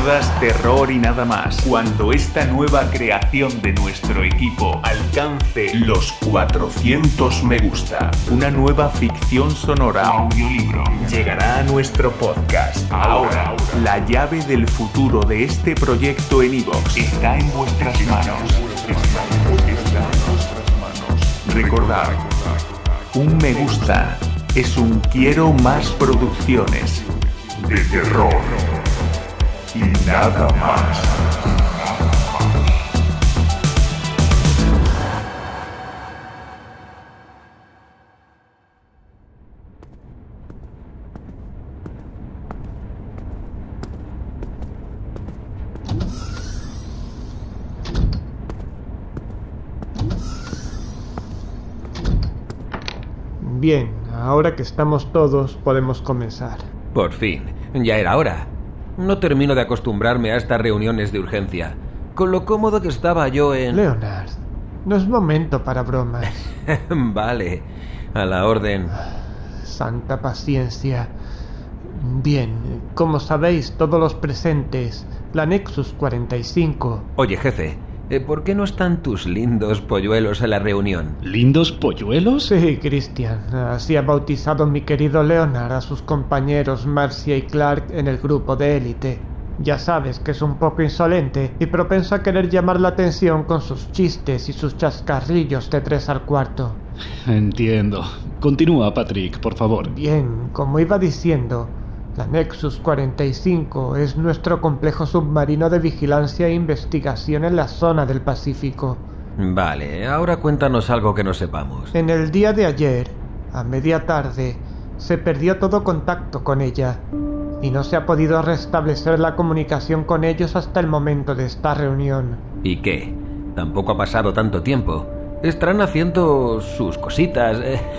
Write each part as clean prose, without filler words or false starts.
hordas, terror y nada más. Cuando esta nueva creación de nuestro equipo alcance los 400 me gusta, una nueva ficción sonora, audiolibro, llegará a nuestro podcast. Ahora, la llave del futuro de este proyecto en iVoox está en vuestras manos. Recordad, un me gusta es un quiero más producciones de terror y nada más. Bien, ahora que estamos todos, podemos comenzar. Por fin, ya era hora. No termino de acostumbrarme a estas reuniones de urgencia, con lo cómodo que estaba yo en... Leonard, no es momento para bromas. Vale, a la orden. Santa paciencia. Bien, como sabéis todos los presentes, la Nexus 45... Oye, jefe, ¿por qué no están tus lindos polluelos en la reunión? ¿Lindos polluelos? Sí, Christian. Así ha bautizado mi querido Leonard a sus compañeros Marcia y Clark en el grupo de élite. Ya sabes que es un poco insolente y propenso a querer llamar la atención con sus chistes y sus chascarrillos de 3 al cuarto. Entiendo. Continúa, Patrick, por favor. Bien, como iba diciendo, la Nexus 45 es nuestro complejo submarino de vigilancia e investigación en la zona del Pacífico. Vale, ahora cuéntanos algo que no sepamos. En el día de ayer, a media tarde, se perdió todo contacto con ella y no se ha podido restablecer la comunicación con ellos hasta el momento de esta reunión. ¿Y qué? Tampoco ha pasado tanto tiempo. Estarán haciendo sus cositas,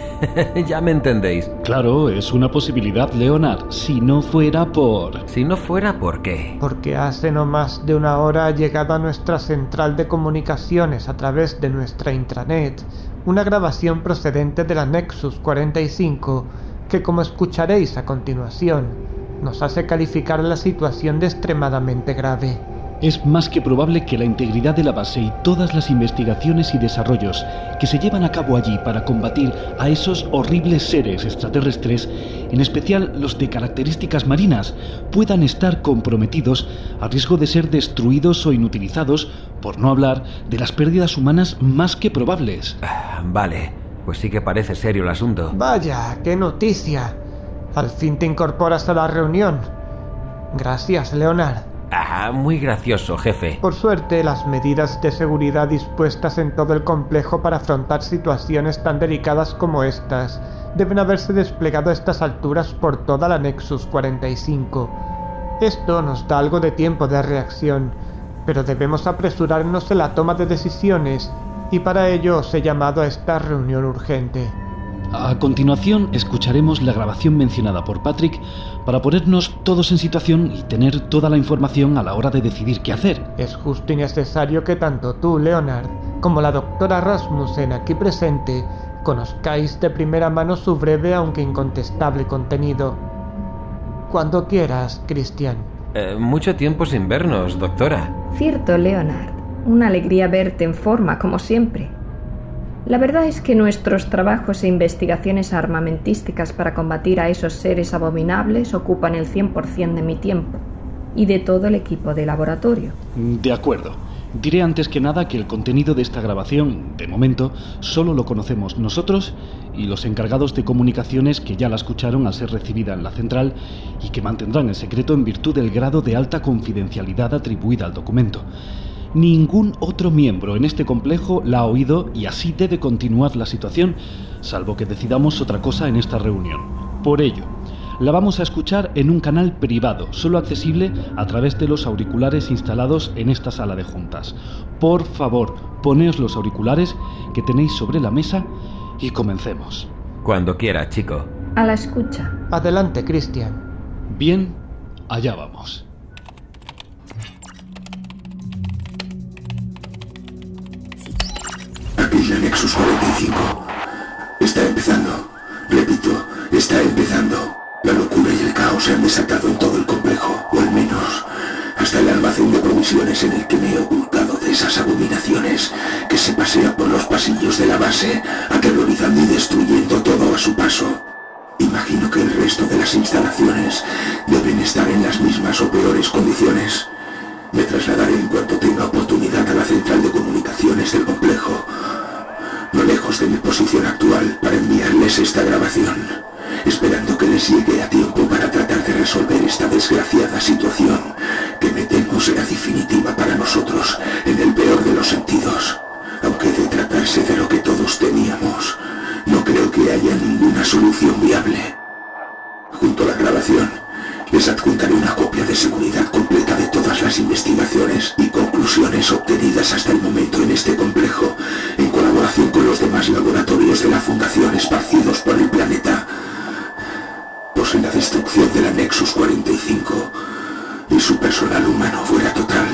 ya me entendéis. Claro, es una posibilidad, Leonard. Si no fuera por... Si no fuera, ¿por qué? Porque hace no más de una hora ha llegado a nuestra central de comunicaciones a través de nuestra intranet una grabación procedente de la Nexus 45 que, como escucharéis a continuación, nos hace calificar la situación de extremadamente grave. Es más que probable que la integridad de la base y todas las investigaciones y desarrollos que se llevan a cabo allí para combatir a esos horribles seres extraterrestres, en especial los de características marinas, puedan estar comprometidos a riesgo de ser destruidos o inutilizados, por no hablar de las pérdidas humanas más que probables. Vale, pues sí que parece serio el asunto. Vaya, qué noticia. Al fin te incorporas a la reunión. Gracias, Leonard. Muy gracioso, jefe. Por suerte, las medidas de seguridad dispuestas en todo el complejo para afrontar situaciones tan delicadas como estas deben haberse desplegado a estas alturas por toda la Nexus 45. Esto nos da algo de tiempo de reacción, pero debemos apresurarnos en la toma de decisiones y para ello os he llamado a esta reunión urgente. A continuación, escucharemos la grabación mencionada por Patrick para ponernos todos en situación y tener toda la información a la hora de decidir qué hacer. Es justo y necesario que tanto tú, Leonard, como la doctora Rasmussen aquí presente conozcáis de primera mano su breve aunque incontestable contenido. Cuando quieras, Christian. Mucho tiempo sin vernos, doctora. Cierto, Leonard. Una alegría verte en forma, como siempre. La verdad es que nuestros trabajos e investigaciones armamentísticas para combatir a esos seres abominables ocupan el 100% de mi tiempo y de todo el equipo de laboratorio. De acuerdo. Diré antes que nada que el contenido de esta grabación, de momento, solo lo conocemos nosotros y los encargados de comunicaciones que ya la escucharon al ser recibida en la central y que mantendrán el secreto en virtud del grado de alta confidencialidad atribuida al documento. Ningún otro miembro en este complejo la ha oído y así debe continuar la situación, salvo que decidamos otra cosa en esta reunión. Por ello, la vamos a escuchar en un canal privado, solo accesible a través de los auriculares instalados en esta sala de juntas. Por favor, poneos los auriculares que tenéis sobre la mesa y comencemos. Cuando quiera, chico. A la escucha. Adelante, Christian. Bien, allá vamos. Aquí la Nexus 45. Está empezando. Repito, está empezando. La locura y el caos se han desatado en todo el complejo, o al menos hasta en el que me he ocultado de esas abominaciones que se pasean por los pasillos de la base, aterrorizando y destruyendo todo a su paso. Imagino que el resto de las instalaciones deben estar en las mismas o peores condiciones. Me trasladaré en cuanto tenga oportunidad a la central de comunicaciones del complejo, no lejos de mi posición actual, para enviarles esta grabación, esperando que les llegue a tiempo para tratar de resolver esta desgraciada situación que me temo será definitiva para nosotros en el peor de los sentidos. Aunque de tratarse de lo que todos temíamos, no creo que haya ninguna solución viable. Junto a la grabación, les adjuntaré una copia de seguridad completa de todas las investigaciones y conclusiones obtenidas hasta el momento en este complejo, en colaboración con los demás laboratorios de la Fundación esparcidos por el planeta. Pues si la destrucción de la Nexus 45 y su personal humano fuera total,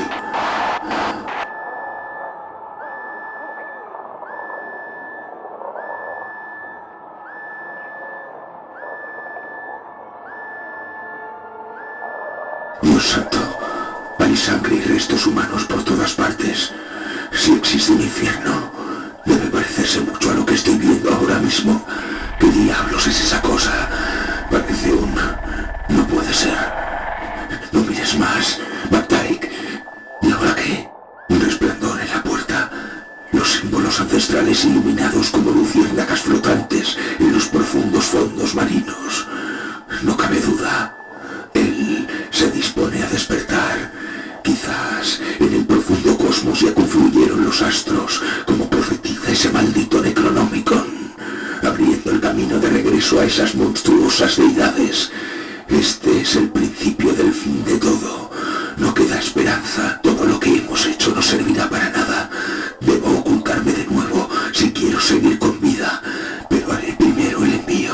Dios santo, hay sangre y restos humanos por todas partes. Si existe un infierno, debe parecerse mucho a lo que estoy viendo ahora mismo. ¿Qué diablos es esa cosa? Parece un... No puede ser. No mires más, McTague. ¿Y ahora qué? Un resplandor en la puerta. Los símbolos ancestrales iluminados como luciérnagas flotantes en los profundos fondos marinos. No cabe duda. Él se dispone a despertar. Quizás en el profundo cosmos ya confluyeron los astros, como profetiza ese maldito Necronomicon, abriendo el camino de regreso a esas monstruosas deidades. Este es el principio del fin de todo. No queda esperanza. Todo lo que hemos hecho no servirá para nada. Debo ocultarme de nuevo si quiero seguir con vida, pero haré primero el envío.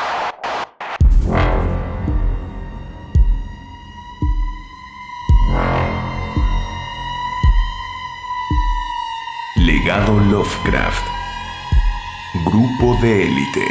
Legado Lovecraft. Grupo de élite.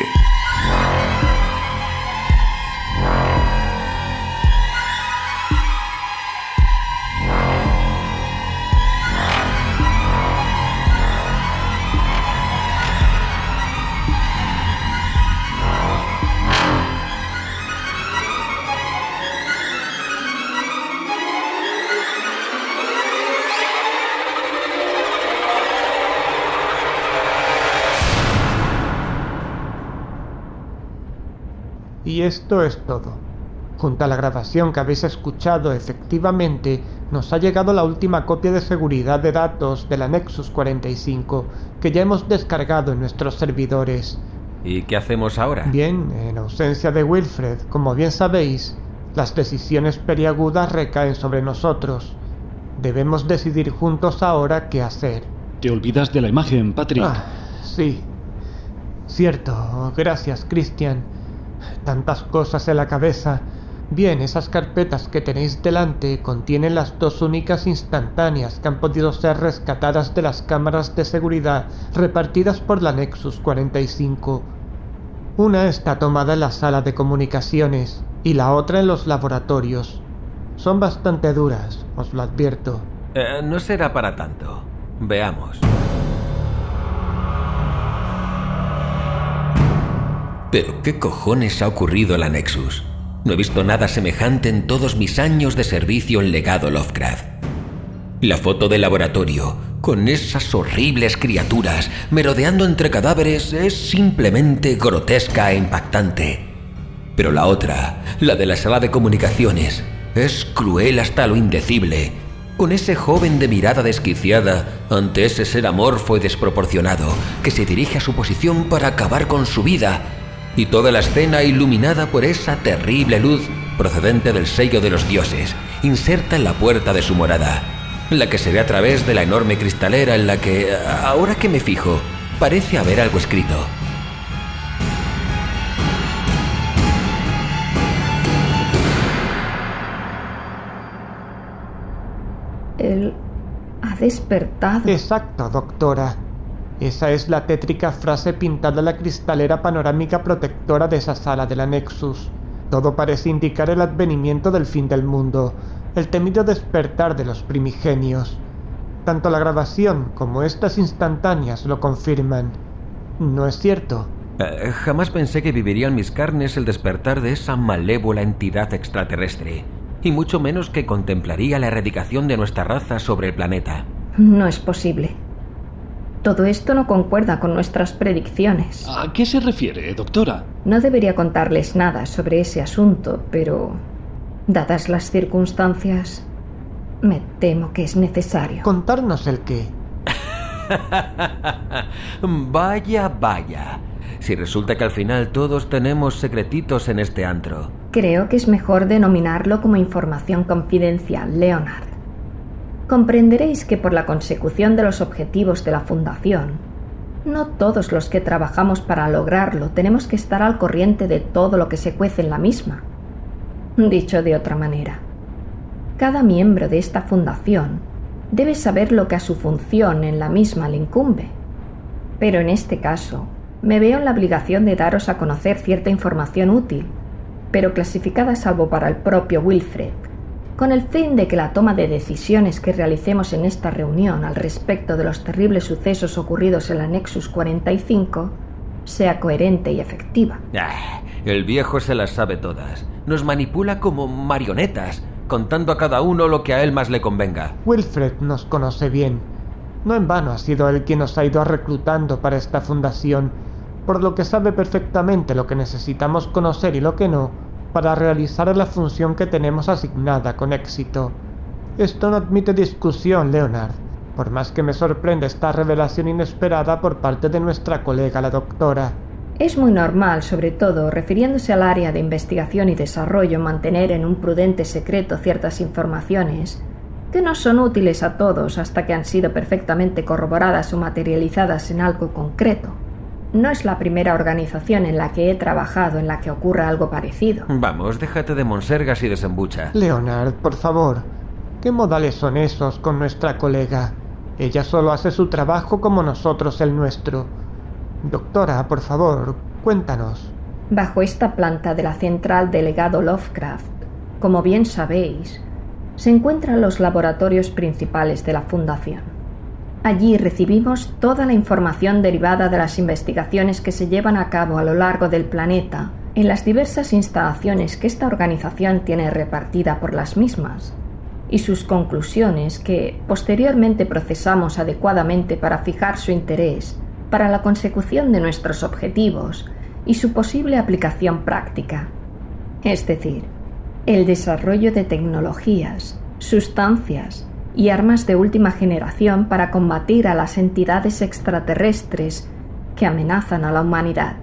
Y esto es todo. Junto a la grabación que habéis escuchado, efectivamente, nos ha llegado la última copia de seguridad de datos de la Nexus 45, que ya hemos descargado en nuestros servidores. ¿Y qué hacemos ahora? Bien, en ausencia de Wilfred, como bien sabéis, las decisiones peliagudas recaen sobre nosotros. Debemos decidir juntos ahora qué hacer. Te olvidas de la imagen, Patrick. Sí. Cierto, gracias, Christian. Tantas cosas en la cabeza. Bien, esas carpetas que tenéis delante contienen las dos únicas instantáneas que han podido ser rescatadas de las cámaras de seguridad repartidas por la Nexus 45. Una está tomada en la sala de comunicaciones y la otra en los laboratorios. Son bastante duras, os lo advierto. No será para tanto. Veamos. ¿Pero qué cojones ha ocurrido en la Nexus? No he visto nada semejante en todos mis años de servicio en Legado Lovecraft. La foto del laboratorio, con esas horribles criaturas merodeando entre cadáveres, es simplemente grotesca e impactante. Pero la otra, la de la sala de comunicaciones, es cruel hasta lo indecible, con ese joven de mirada desquiciada ante ese ser amorfo y desproporcionado que se dirige a su posición para acabar con su vida, y toda la escena iluminada por esa terrible luz procedente del sello de los dioses, inserta en la puerta de su morada, la que se ve a través de la enorme cristalera en la que, ahora que me fijo, parece haber algo escrito. Él ha despertado. Exacto, doctora. Esa es la tétrica frase pintada en la cristalera panorámica protectora de esa sala de la Nexus. Todo parece indicar el advenimiento del fin del mundo. el temido despertar de los primigenios. Tanto la grabación como estas instantáneas lo confirman. ¿No es cierto? Jamás pensé que viviría en mis carnes el despertar de esa malévola entidad extraterrestre, y mucho menos que contemplaría la erradicación de nuestra raza sobre el planeta. No es posible. Todo esto no concuerda con nuestras predicciones. ¿A qué se refiere, doctora? No debería contarles nada sobre ese asunto, pero, dadas las circunstancias, me temo que es necesario. ¿Contarnos el qué? Vaya, vaya. Si resulta que al final todos tenemos secretitos en este antro. Creo que es mejor denominarlo como información confidencial, Leonard. Comprenderéis que por la consecución de los objetivos de la Fundación, no todos los que trabajamos para lograrlo tenemos que estar al corriente de todo lo que se cuece en la misma. Dicho de otra manera, cada miembro de esta fundación debe saber lo que a su función en la misma le incumbe. Pero en este caso, me veo en la obligación de daros a conocer cierta información útil, pero clasificada salvo para el propio Wilfred, con el fin de que la toma de decisiones que realicemos en esta reunión al respecto de los terribles sucesos ocurridos en la Nexus 45 sea coherente y efectiva. El viejo se las sabe todas. Nos manipula como marionetas, contando a cada uno lo que a él más le convenga. Wilfred nos conoce bien. No en vano ha sido él quien nos ha ido reclutando para esta fundación, por lo que sabe perfectamente lo que necesitamos conocer y lo que no, para realizar la función que tenemos asignada con éxito. Esto no admite discusión, Leonard, por más que me sorprenda esta revelación inesperada por parte de nuestra colega la doctora. Es muy normal, sobre todo refiriéndose al área de investigación y desarrollo, mantener en un prudente secreto ciertas informaciones que no son útiles a todos hasta que han sido perfectamente corroboradas o materializadas en algo concreto. No es la primera organización en la que he trabajado en la que ocurra algo parecido. Vamos, déjate de monsergas y desembucha. Leonard, por favor, ¿qué modales son esos con nuestra colega? Ella solo hace su trabajo como nosotros el nuestro. Doctora, por favor, cuéntanos. Bajo esta planta de la central del legado Lovecraft, como bien sabéis, se encuentran los laboratorios principales de la Fundación. Allí recibimos toda la información derivada de las investigaciones que se llevan a cabo a lo largo del planeta en las diversas instalaciones que esta organización tiene repartida por las mismas, y sus conclusiones que posteriormente procesamos adecuadamente para fijar su interés para la consecución de nuestros objetivos y su posible aplicación práctica, es decir, el desarrollo de tecnologías, sustancias y armas de última generación para combatir a las entidades extraterrestres que amenazan a la humanidad.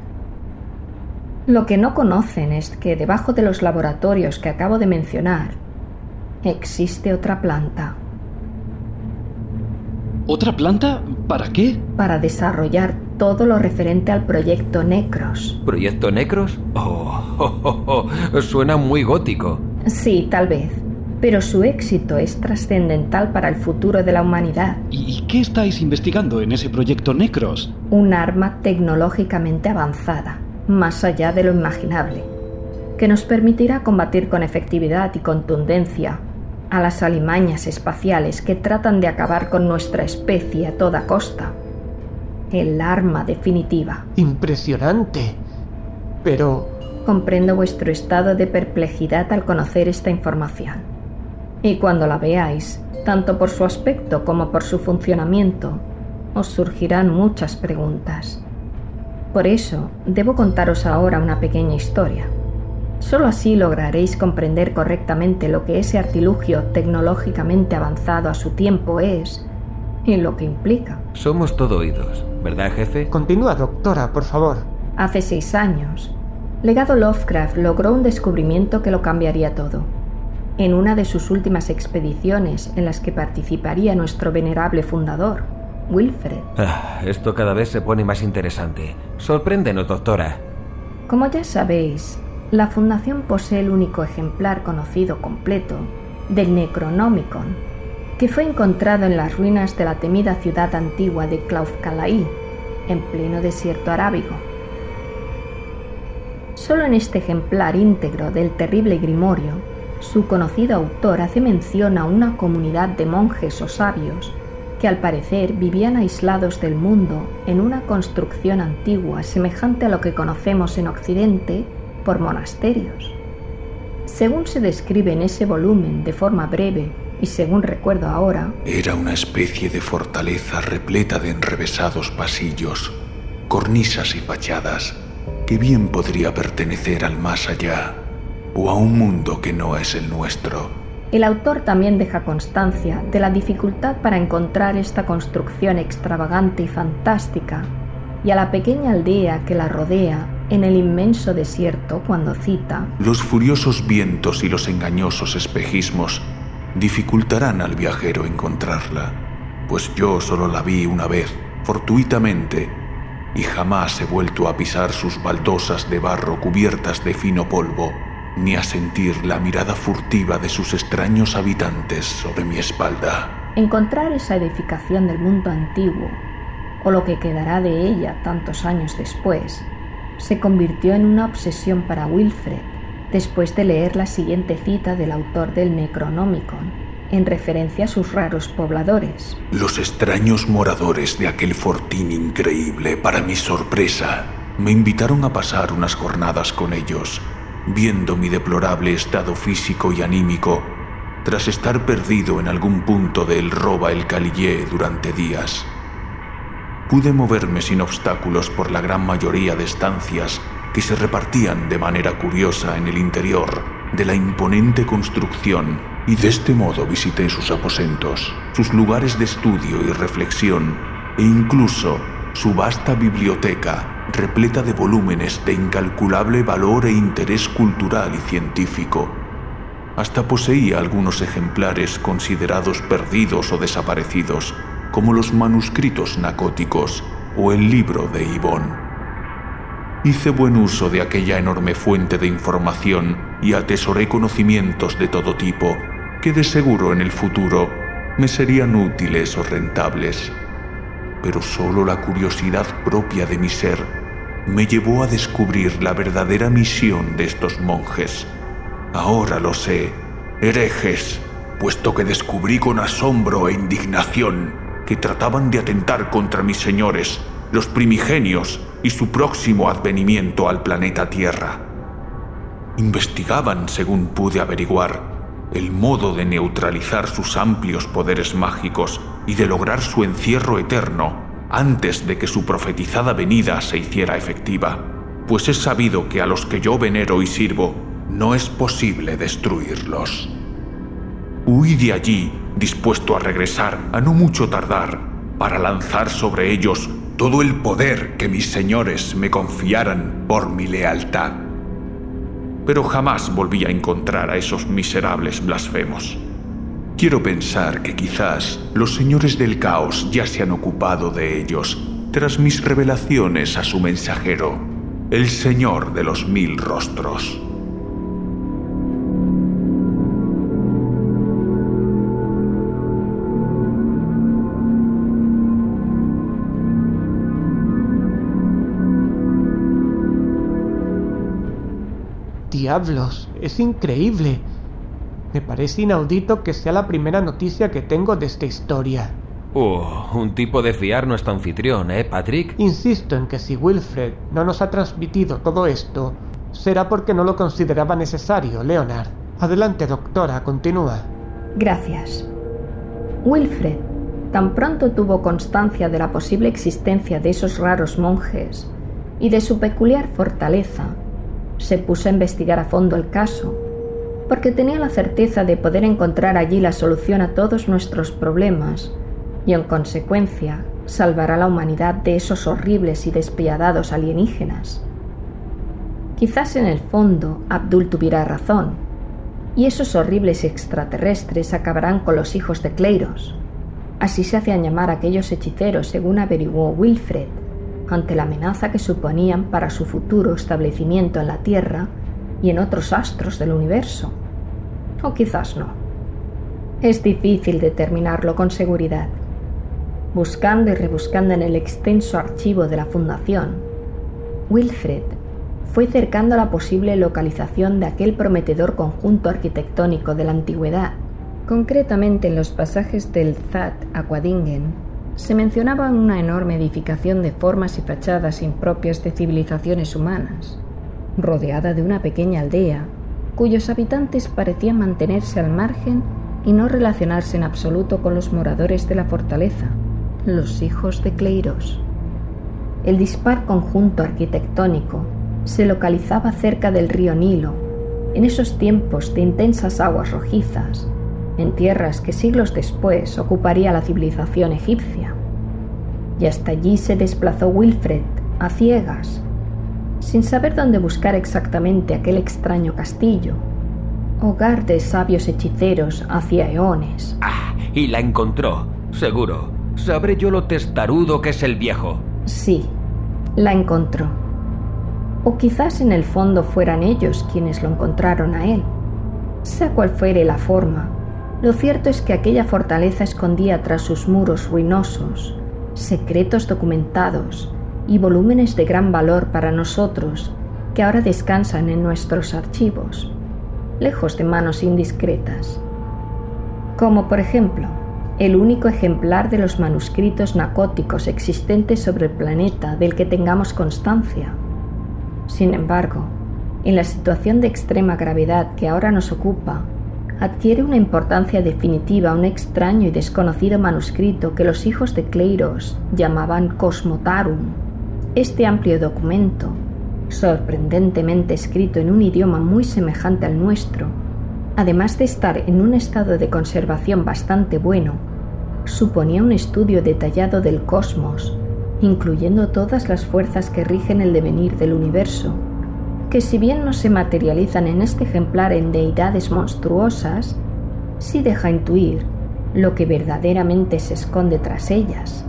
Lo que no conocen es que debajo de los laboratorios que acabo de mencionar existe otra planta. ¿Otra planta? ¿Para qué? Para desarrollar todo lo referente al proyecto Necros. ¿Proyecto Necros? Suena muy gótico. Sí, tal vez. Pero su éxito es trascendental para el futuro de la humanidad. ¿Y qué estáis investigando en ese proyecto Necros? Un arma tecnológicamente avanzada, más allá de lo imaginable, que nos permitirá combatir con efectividad y contundencia a las alimañas espaciales que tratan de acabar con nuestra especie a toda costa. El arma definitiva. Impresionante. Pero... Comprendo vuestro estado de perplejidad al conocer esta información. Y cuando la veáis, tanto por su aspecto como por su funcionamiento, os surgirán muchas preguntas. Por eso, debo contaros ahora una pequeña historia. Solo así lograréis comprender correctamente lo que ese artilugio tecnológicamente avanzado a su tiempo es y lo que implica. Somos todo oídos, ¿verdad, jefe? Continúa, doctora, por favor. Hace 6 años, Legado Lovecraft logró un descubrimiento que lo cambiaría todo. En una de sus últimas expediciones en las que participaría nuestro venerable fundador, Wilfred. Esto cada vez se pone más interesante. Sorpréndenos, doctora. Como ya sabéis, la Fundación posee el único ejemplar conocido completo del Necronomicon, que fue encontrado en las ruinas de la temida ciudad antigua de Clauf-Kala'i, en pleno desierto arábigo. Solo en este ejemplar íntegro del terrible grimorio su conocido autor hace mención a una comunidad de monjes o sabios que al parecer vivían aislados del mundo en una construcción antigua semejante a lo que conocemos en Occidente por monasterios. Según se describe en ese volumen de forma breve y según recuerdo ahora, era una especie de fortaleza repleta de enrevesados pasillos, cornisas y fachadas que bien podría pertenecer al más allá o a un mundo que no es el nuestro. El autor también deja constancia de la dificultad para encontrar esta construcción extravagante y fantástica y a la pequeña aldea que la rodea en el inmenso desierto cuando cita: los furiosos vientos y los engañosos espejismos dificultarán al viajero encontrarla, pues yo solo la vi una vez, fortuitamente, y jamás he vuelto a pisar sus baldosas de barro cubiertas de fino polvo, ni a sentir la mirada furtiva de sus extraños habitantes sobre mi espalda. Encontrar esa edificación del mundo antiguo, o lo que quedará de ella tantos años después, se convirtió en una obsesión para Wilfred después de leer la siguiente cita del autor del Necronomicon, en referencia a sus raros pobladores. Los extraños moradores de aquel fortín increíble, para mi sorpresa, me invitaron a pasar unas jornadas con ellos, viendo mi deplorable estado físico y anímico, tras estar perdido en algún punto del Roba el Calillé durante días. Pude moverme sin obstáculos por la gran mayoría de estancias que se repartían de manera curiosa en el interior de la imponente construcción, y de este modo visité sus aposentos, sus lugares de estudio y reflexión, e incluso su vasta biblioteca repleta de volúmenes de incalculable valor e interés cultural y científico. Hasta poseía algunos ejemplares considerados perdidos o desaparecidos, como los manuscritos nacóticos o el libro de Ibón. Hice buen uso de aquella enorme fuente de información y atesoré conocimientos de todo tipo que de seguro en el futuro me serían útiles o rentables. Pero solo la curiosidad propia de mi ser me llevó a descubrir la verdadera misión de estos monjes. Ahora lo sé, herejes, puesto que descubrí con asombro e indignación que trataban de atentar contra mis señores, los primigenios, y su próximo advenimiento al planeta Tierra. Investigaban, según pude averiguar, el modo de neutralizar sus amplios poderes mágicos y de lograr su encierro eterno antes de que su profetizada venida se hiciera efectiva, pues es sabido que a los que yo venero y sirvo no es posible destruirlos. Huí de allí, dispuesto a regresar a no mucho tardar, para lanzar sobre ellos todo el poder que mis señores me confiaran por mi lealtad. Pero jamás volví a encontrar a esos miserables blasfemos. Quiero pensar que quizás los señores del caos ya se han ocupado de ellos tras mis revelaciones a su mensajero, el Señor de los Mil Rostros. ¡Diablos! ¡Es increíble! Me parece inaudito que sea la primera noticia que tengo de esta historia. Un tipo de fiar nuestro anfitrión, Patrick? Insisto en que si Wilfred no nos ha transmitido todo esto, será porque no lo consideraba necesario, Leonard. Adelante, doctora, continúa. Gracias. Wilfred, tan pronto tuvo constancia de la posible existencia de esos raros monjes y de su peculiar fortaleza, se puso a investigar a fondo el caso, porque tenía la certeza de poder encontrar allí la solución a todos nuestros problemas y, en consecuencia, salvar a la humanidad de esos horribles y despiadados alienígenas. Quizás en el fondo Abdul tuviera razón, y esos horribles extraterrestres acabarán con los hijos de Cleiros. Así se hacían llamar aquellos hechiceros, según averiguó Wilfred, ante la amenaza que suponían para su futuro establecimiento en la Tierra y en otros astros del universo. O quizás no. Es difícil determinarlo con seguridad. Buscando y rebuscando en el extenso archivo de la Fundación, Wilfred fue cercando la posible localización de aquel prometedor conjunto arquitectónico de la antigüedad. Concretamente en los pasajes del Zat Aquadingen se mencionaba una enorme edificación de formas y fachadas impropias de civilizaciones humanas, rodeada de una pequeña aldea, cuyos habitantes parecían mantenerse al margen y no relacionarse en absoluto con los moradores de la fortaleza, los hijos de Cleiros. El dispar conjunto arquitectónico se localizaba cerca del río Nilo, en esos tiempos de intensas aguas rojizas, en tierras que siglos después ocuparía la civilización egipcia. Y hasta allí se desplazó Wilfred, a ciegas, sin saber dónde buscar exactamente aquel extraño castillo, hogar de sabios hechiceros hacia eones. Ah, y la encontró, seguro. Sabré yo lo testarudo que es el viejo. Sí, la encontró. O quizás en el fondo fueran ellos quienes lo encontraron a él. Sea cual fuere la forma, lo cierto es que aquella fortaleza escondía tras sus muros ruinosos secretos documentados y volúmenes de gran valor para nosotros que ahora descansan en nuestros archivos, lejos de manos indiscretas. Como por ejemplo, el único ejemplar de los manuscritos nacóticos existentes sobre el planeta del que tengamos constancia. Sin embargo, en la situación de extrema gravedad que ahora nos ocupa, adquiere una importancia definitiva un extraño y desconocido manuscrito que los hijos de Cleiros llamaban Cosmotarum. Este amplio documento, sorprendentemente escrito en un idioma muy semejante al nuestro, además de estar en un estado de conservación bastante bueno, suponía un estudio detallado del cosmos, incluyendo todas las fuerzas que rigen el devenir del universo, que si bien no se materializan en este ejemplar en deidades monstruosas, sí deja intuir lo que verdaderamente se esconde tras ellas.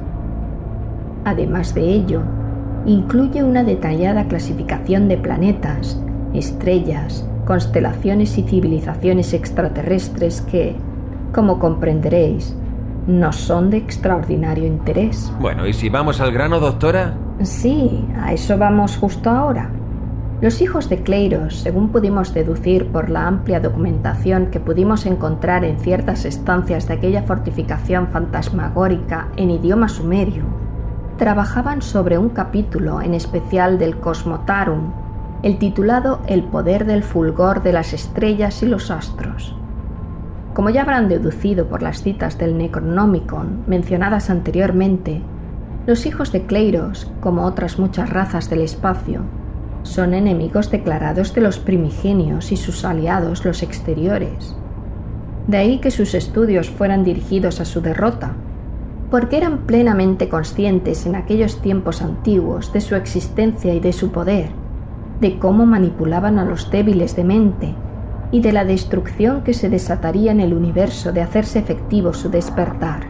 Además de ello, incluye una detallada clasificación de planetas, estrellas, constelaciones y civilizaciones extraterrestres que, como comprenderéis, nos son de extraordinario interés. Bueno, ¿y si vamos al grano, doctora? Sí, a eso vamos justo ahora. Los hijos de Cleiros, según pudimos deducir por la amplia documentación que pudimos encontrar en ciertas estancias de aquella fortificación fantasmagórica en idioma sumerio, trabajaban sobre un capítulo en especial del Cosmotarum, el titulado El poder del fulgor de las estrellas y los astros. Como ya habrán deducido por las citas del Necronomicon mencionadas anteriormente, los hijos de Cleiros, como otras muchas razas del espacio, son enemigos declarados de los primigenios y sus aliados los exteriores. De ahí que sus estudios fueran dirigidos a su derrota, porque eran plenamente conscientes en aquellos tiempos antiguos de su existencia y de su poder, de cómo manipulaban a los débiles de mente y de la destrucción que se desataría en el universo de hacerse efectivo su despertar.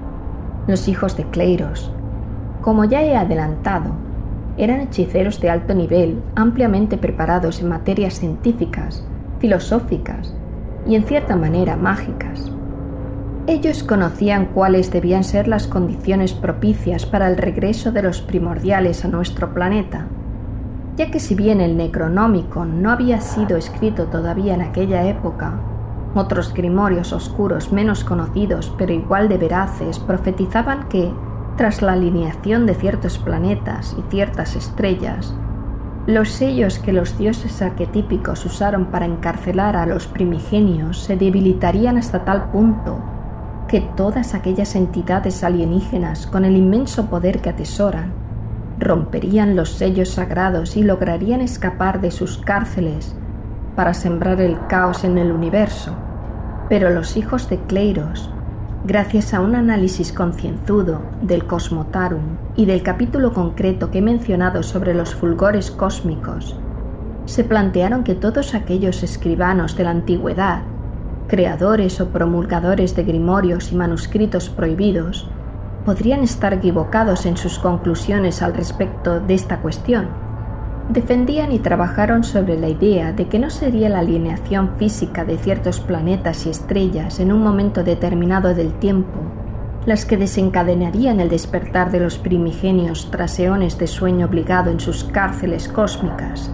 Los hijos de Cleiros, como ya he adelantado, eran hechiceros de alto nivel, ampliamente preparados en materias científicas, filosóficas y en cierta manera mágicas. Ellos conocían cuáles debían ser las condiciones propicias para el regreso de los primordiales a nuestro planeta, ya que si bien el Necronomicon no había sido escrito todavía en aquella época, otros grimorios oscuros menos conocidos pero igual de veraces profetizaban que, tras la alineación de ciertos planetas y ciertas estrellas, los sellos que los dioses arquetípicos usaron para encarcelar a los primigenios se debilitarían hasta tal punto que todas aquellas entidades alienígenas con el inmenso poder que atesoran romperían los sellos sagrados y lograrían escapar de sus cárceles para sembrar el caos en el universo. Pero los hijos de Cleiros, gracias a un análisis concienzudo del Cosmotarum y del capítulo concreto que he mencionado sobre los fulgores cósmicos, se plantearon que todos aquellos escribanos de la antigüedad, creadores o promulgadores de grimorios y manuscritos prohibidos, podrían estar equivocados en sus conclusiones al respecto de esta cuestión. Defendían y trabajaron sobre la idea de que no sería la alineación física de ciertos planetas y estrellas en un momento determinado del tiempo las que desencadenarían el despertar de los primigenios tras eones de sueño obligado en sus cárceles cósmicas,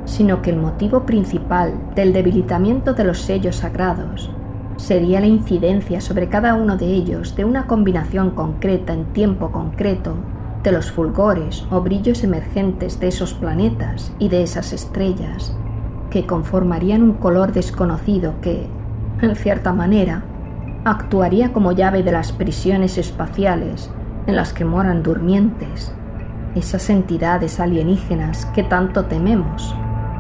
sino que el motivo principal del debilitamiento de los sellos sagrados sería la incidencia sobre cada uno de ellos de una combinación concreta en tiempo concreto de los fulgores o brillos emergentes de esos planetas y de esas estrellas, que conformarían un color desconocido que, en cierta manera, actuaría como llave de las prisiones espaciales en las que moran durmientes, esas entidades alienígenas que tanto tememos.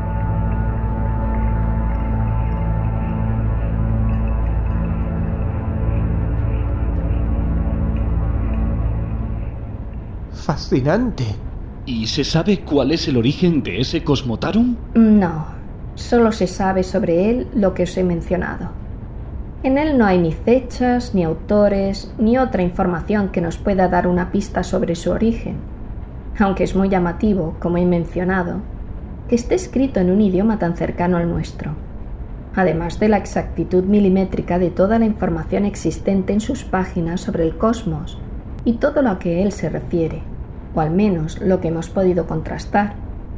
Fascinante. ¿Y se sabe cuál es el origen de ese Cosmotarum? No, solo se sabe sobre él lo que os he mencionado. En él no hay ni fechas, ni autores, ni otra información que nos pueda dar una pista sobre su origen, aunque es muy llamativo, como he mencionado, que esté escrito en un idioma tan cercano al nuestro, además de la exactitud milimétrica de toda la información existente en sus páginas sobre el cosmos y todo lo a que él se refiere, o al menos lo que hemos podido contrastar.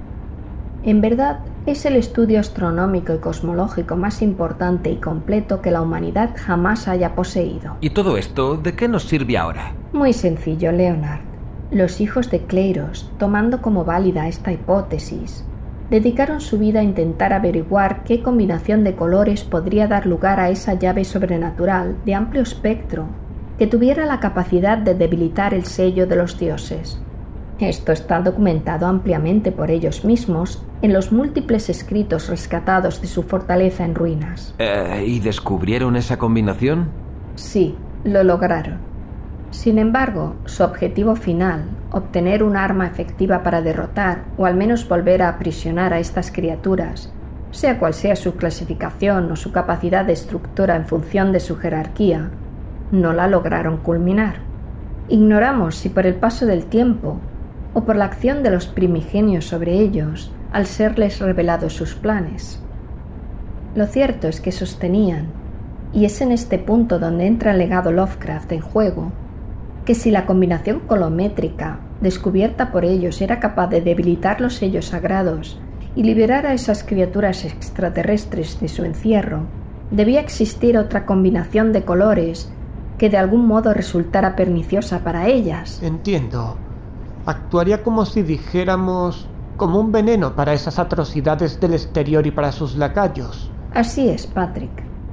En verdad, es el estudio astronómico y cosmológico más importante y completo que la humanidad jamás haya poseído. ¿Y todo esto de qué nos sirve ahora? Muy sencillo, Leonard. Los hijos de Kleiros, tomando como válida esta hipótesis, dedicaron su vida a intentar averiguar qué combinación de colores podría dar lugar a esa llave sobrenatural de amplio espectro que tuviera la capacidad de debilitar el sello de los dioses. Esto está documentado ampliamente por ellos mismos en los múltiples escritos rescatados de su fortaleza en ruinas. ¿Y descubrieron esa combinación? Sí, lo lograron. Sin embargo, su objetivo final, obtener un arma efectiva para derrotar o al menos volver a aprisionar a estas criaturas, sea cual sea su clasificación o su capacidad de estructura en función de su jerarquía, no la lograron culminar. Ignoramos si por el paso del tiempo o por la acción de los primigenios sobre ellos al serles revelados sus planes. Lo cierto es que sostenían, y es en este punto donde entra el legado Lovecraft en juego, que si la combinación colométrica descubierta por ellos era capaz de debilitar los sellos sagrados y liberar a esas criaturas extraterrestres de su encierro, debía existir otra combinación de colores que de algún modo resultara perniciosa para ellas. Entiendo. Actuaría como si dijéramos, como un veneno para esas atrocidades del exterior y para sus lacayos. Así es, Patrick.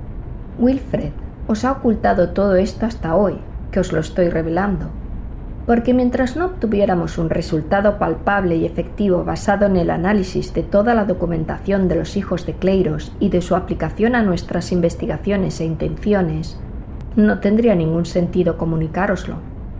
Wilfred os ha ocultado todo esto hasta hoy, que os lo estoy revelando, porque mientras no obtuviéramos un resultado palpable y efectivo basado en el análisis de toda la documentación de los hijos de Kleiros y de su aplicación a nuestras investigaciones e intenciones, no tendría ningún sentido comunicároslo.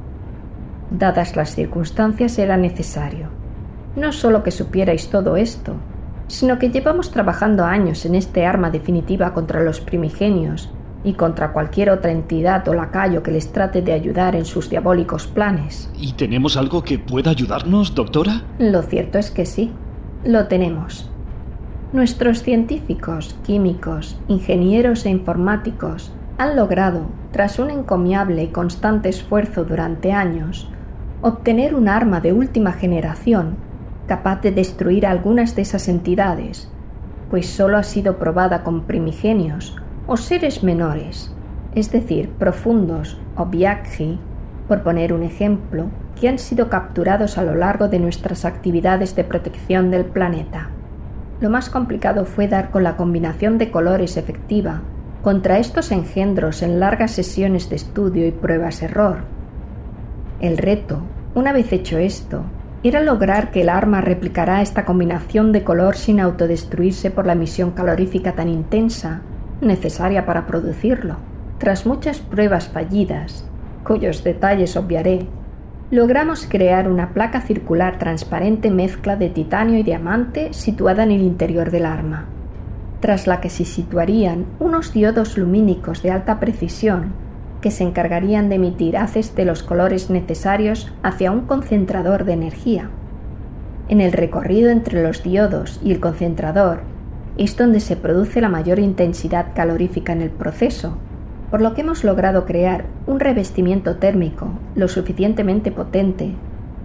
Dadas las circunstancias, era necesario, no solo que supierais todo esto, sino que llevamos trabajando años en este arma definitiva contra los primigenios y contra cualquier otra entidad o lacayo que les trate de ayudar en sus diabólicos planes. ¿Y tenemos algo que pueda ayudarnos, doctora? Lo cierto es que sí, lo tenemos. Nuestros científicos, químicos, ingenieros e informáticos han logrado, tras un encomiable y constante esfuerzo durante años, obtener un arma de última generación capaz de destruir algunas de esas entidades, pues solo ha sido probada con primigenios o seres menores, es decir, profundos o Vyakhi, por poner un ejemplo, que han sido capturados a lo largo de nuestras actividades de protección del planeta. Lo más complicado fue dar con la combinación de colores efectiva contra estos engendros en largas sesiones de estudio y pruebas-error. El reto, una vez hecho esto, era lograr que el arma replicara esta combinación de color sin autodestruirse por la emisión calorífica tan intensa necesaria para producirlo. Tras muchas pruebas fallidas, cuyos detalles obviaré, logramos crear una placa circular transparente mezcla de titanio y diamante situada en el interior del arma, tras la que se situarían unos diodos lumínicos de alta precisión que se encargarían de emitir haces de los colores necesarios hacia un concentrador de energía. En el recorrido entre los diodos y el concentrador es donde se produce la mayor intensidad calorífica en el proceso, por lo que hemos logrado crear un revestimiento térmico lo suficientemente potente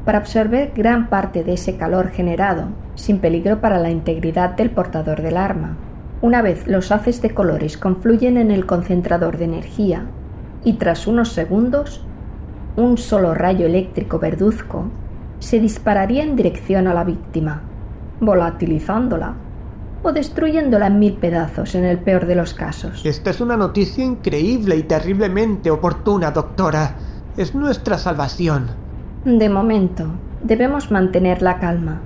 para absorber gran parte de ese calor generado, sin peligro para la integridad del portador del arma. Una vez los haces de colores confluyen en el concentrador de energía, y tras unos segundos, un solo rayo eléctrico verduzco se dispararía en dirección a la víctima, volatilizándola o destruyéndola en 1000 pedazos en el peor de los casos. Esta es una noticia increíble y terriblemente oportuna, doctora. Es nuestra salvación. De momento, debemos mantener la calma.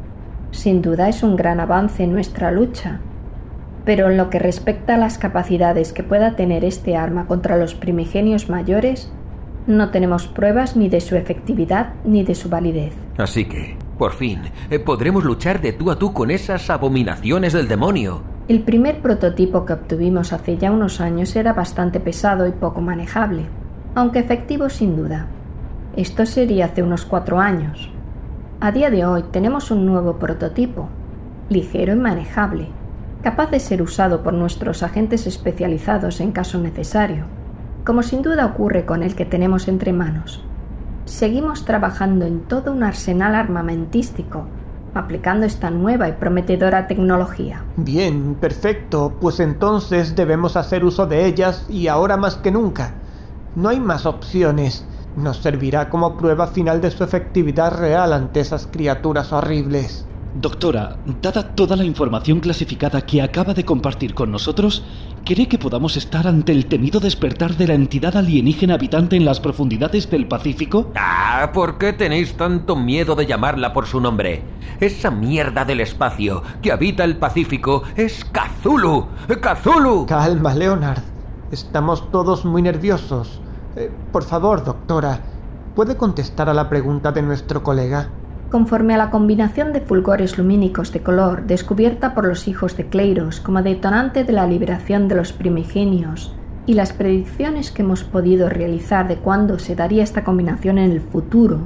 Sin duda es un gran avance en nuestra lucha, pero en lo que respecta a las capacidades que pueda tener este arma contra los primigenios mayores, no tenemos pruebas ni de su efectividad ni de su validez. Así que, por fin, podremos luchar de tú a tú con esas abominaciones del demonio. El primer prototipo que obtuvimos hace ya unos años era bastante pesado y poco manejable, aunque efectivo sin duda. Esto sería hace unos 4 años. A día de hoy tenemos un nuevo prototipo, ligero y manejable, capaz de ser usado por nuestros agentes especializados en caso necesario, como sin duda ocurre con el que tenemos entre manos. Seguimos trabajando en todo un arsenal armamentístico, aplicando esta nueva y prometedora tecnología. Bien, perfecto, pues entonces debemos hacer uso de ellas y ahora más que nunca. No hay más opciones. Nos servirá como prueba final de su efectividad real ante esas criaturas horribles. Doctora, dada toda la información clasificada que acaba de compartir con nosotros, ¿cree que podamos estar ante el temido despertar de la entidad alienígena habitante en las profundidades del Pacífico? ¿Por qué tenéis tanto miedo de llamarla por su nombre? Esa mierda del espacio que habita el Pacífico es Cthulhu. ¡Cthulhu! Calma, Leonard. Estamos todos muy nerviosos. Por favor, doctora, ¿puede contestar a la pregunta de nuestro colega? Conforme a la combinación de fulgores lumínicos de color descubierta por los hijos de Kleiros como detonante de la liberación de los primigenios y las predicciones que hemos podido realizar de cuándo se daría esta combinación en el futuro,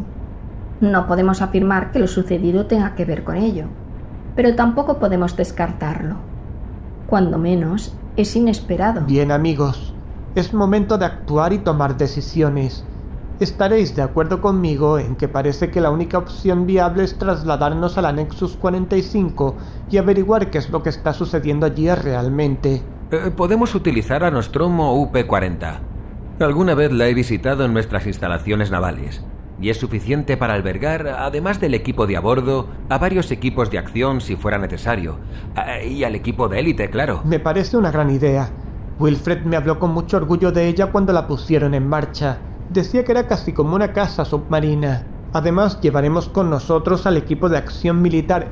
no podemos afirmar que lo sucedido tenga que ver con ello, pero tampoco podemos descartarlo. Cuando menos, es inesperado. Bien, amigos, es momento de actuar y tomar decisiones. Estaréis de acuerdo conmigo en que parece que la única opción viable es trasladarnos a la Nexus 45 y averiguar qué es lo que está sucediendo allí realmente. Podemos utilizar a Nostromo UP-40. Alguna vez la he visitado en nuestras instalaciones navales, y es suficiente para albergar, además del equipo de a bordo, a varios equipos de acción si fuera necesario. Y al equipo de élite, claro. Me parece una gran idea. Wilfred me habló con mucho orgullo de ella cuando la pusieron en marcha. Decía que era casi como una casa submarina. Además, llevaremos con nosotros al equipo de acción militar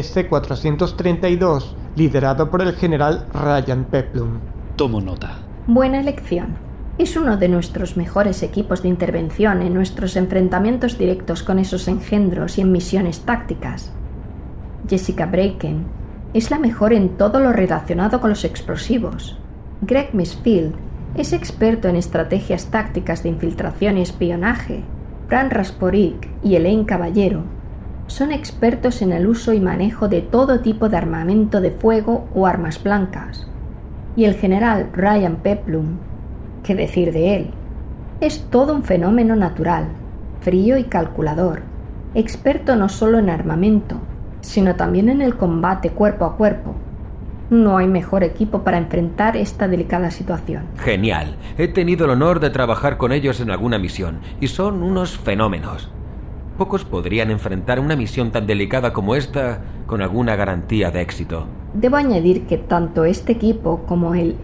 LLC-432, liderado por el general Ryan Peplum. Tomo nota. Buena elección. Es uno de nuestros mejores equipos de intervención en nuestros enfrentamientos directos con esos engendros y en misiones tácticas. Jessica Bracken es la mejor en todo lo relacionado con los explosivos. Greg Misfield es experto en estrategias tácticas de infiltración y espionaje. Fran Rasporik y Elaine Caballero son expertos en el uso y manejo de todo tipo de armamento de fuego o armas blancas. Y el general Ryan Peplum, ¿qué decir de él? Es todo un fenómeno natural, frío y calculador, experto no solo en armamento, sino también en el combate cuerpo a cuerpo. No hay mejor equipo para enfrentar esta delicada situación. Genial. He tenido el honor de trabajar con ellos en alguna misión, y son unos fenómenos. Pocos podrían enfrentar una misión tan delicada como esta con alguna garantía de éxito. Debo añadir que tanto este equipo como el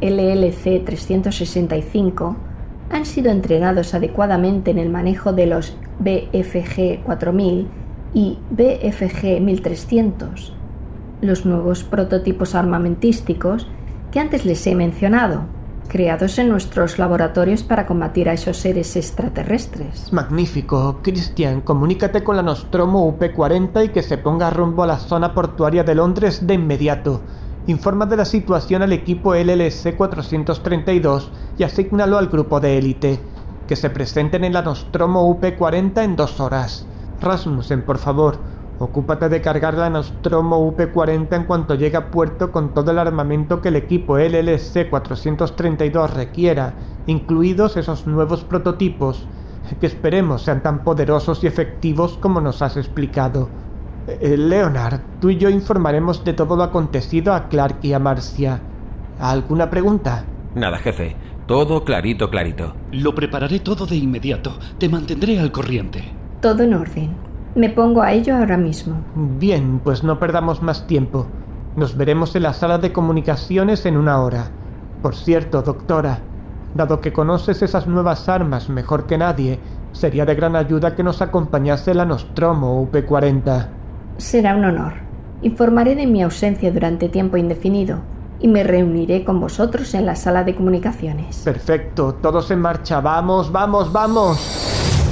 LLC-365 han sido entrenados adecuadamente en el manejo de los BFG 4000 y BFG 1300. Los nuevos prototipos armamentísticos que antes les he mencionado, creados en nuestros laboratorios para combatir a esos seres extraterrestres. Magnífico. Christian, comunícate con la Nostromo UP-40 y que se ponga rumbo a la zona portuaria de Londres de inmediato. Informa de la situación al equipo LLC-432 y asígnalo al grupo de élite. Que se presenten en la Nostromo UP-40 en 2 horas. Rasmussen, por favor, ocúpate de cargar la Nostromo UP-40 en cuanto llegue a puerto con todo el armamento que el equipo LLC-432 requiera, incluidos esos nuevos prototipos, que esperemos sean tan poderosos y efectivos como nos has explicado. Leonard, tú y yo informaremos de todo lo acontecido a Clark y a Marcia. ¿Alguna pregunta? Nada, jefe. Todo clarito, clarito. Lo prepararé todo de inmediato. Te mantendré al corriente. Todo en orden. Me pongo a ello ahora mismo. Bien, pues no perdamos más tiempo. Nos veremos en la sala de comunicaciones en 1 hora. Por cierto, doctora, dado que conoces esas nuevas armas mejor que nadie, sería de gran ayuda que nos acompañase la Nostromo UP-40. Será un honor. Informaré de mi ausencia durante tiempo indefinido y me reuniré con vosotros en la sala de comunicaciones. Perfecto, todos en marcha. ¡Vamos, vamos, vamos!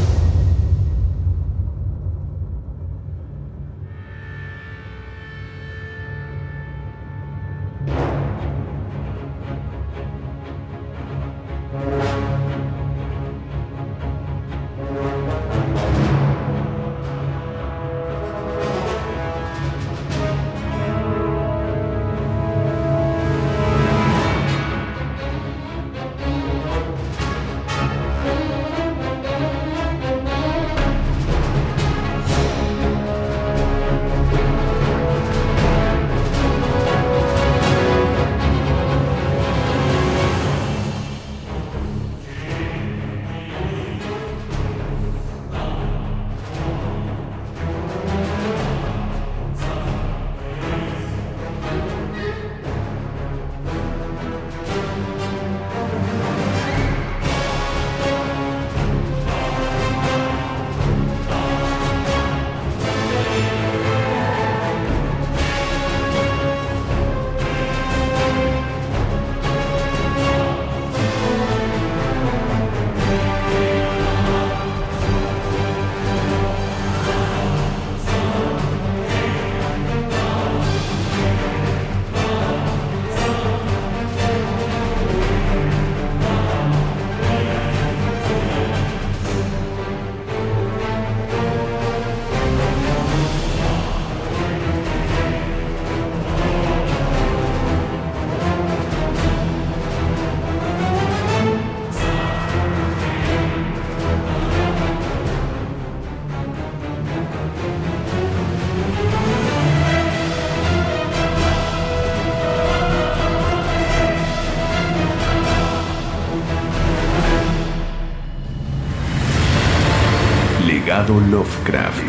Legado Lovecraft.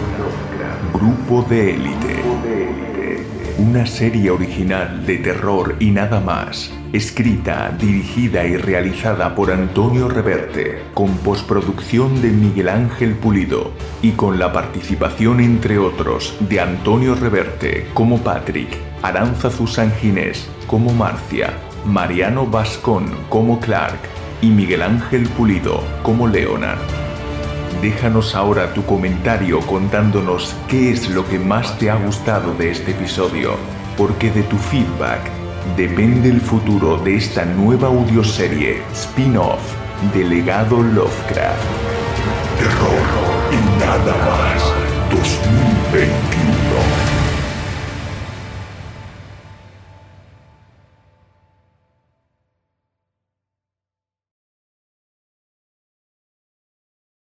Grupo de élite. Una serie original de terror y nada más. Escrita, dirigida y realizada por Antonio Reverte, con postproducción de Miguel Ángel Pulido y con la participación, entre otros, de Antonio Reverte como Patrick, Aránzazu Sanginés como Marcia, Mariano Vascón como Clark y Miguel Ángel Pulido como Leonard. Déjanos ahora tu comentario contándonos qué es lo que más te ha gustado de este episodio, porque de tu feedback depende el futuro de esta nueva audioserie spin-off de Legado Lovecraft. Terror y nada más 2021.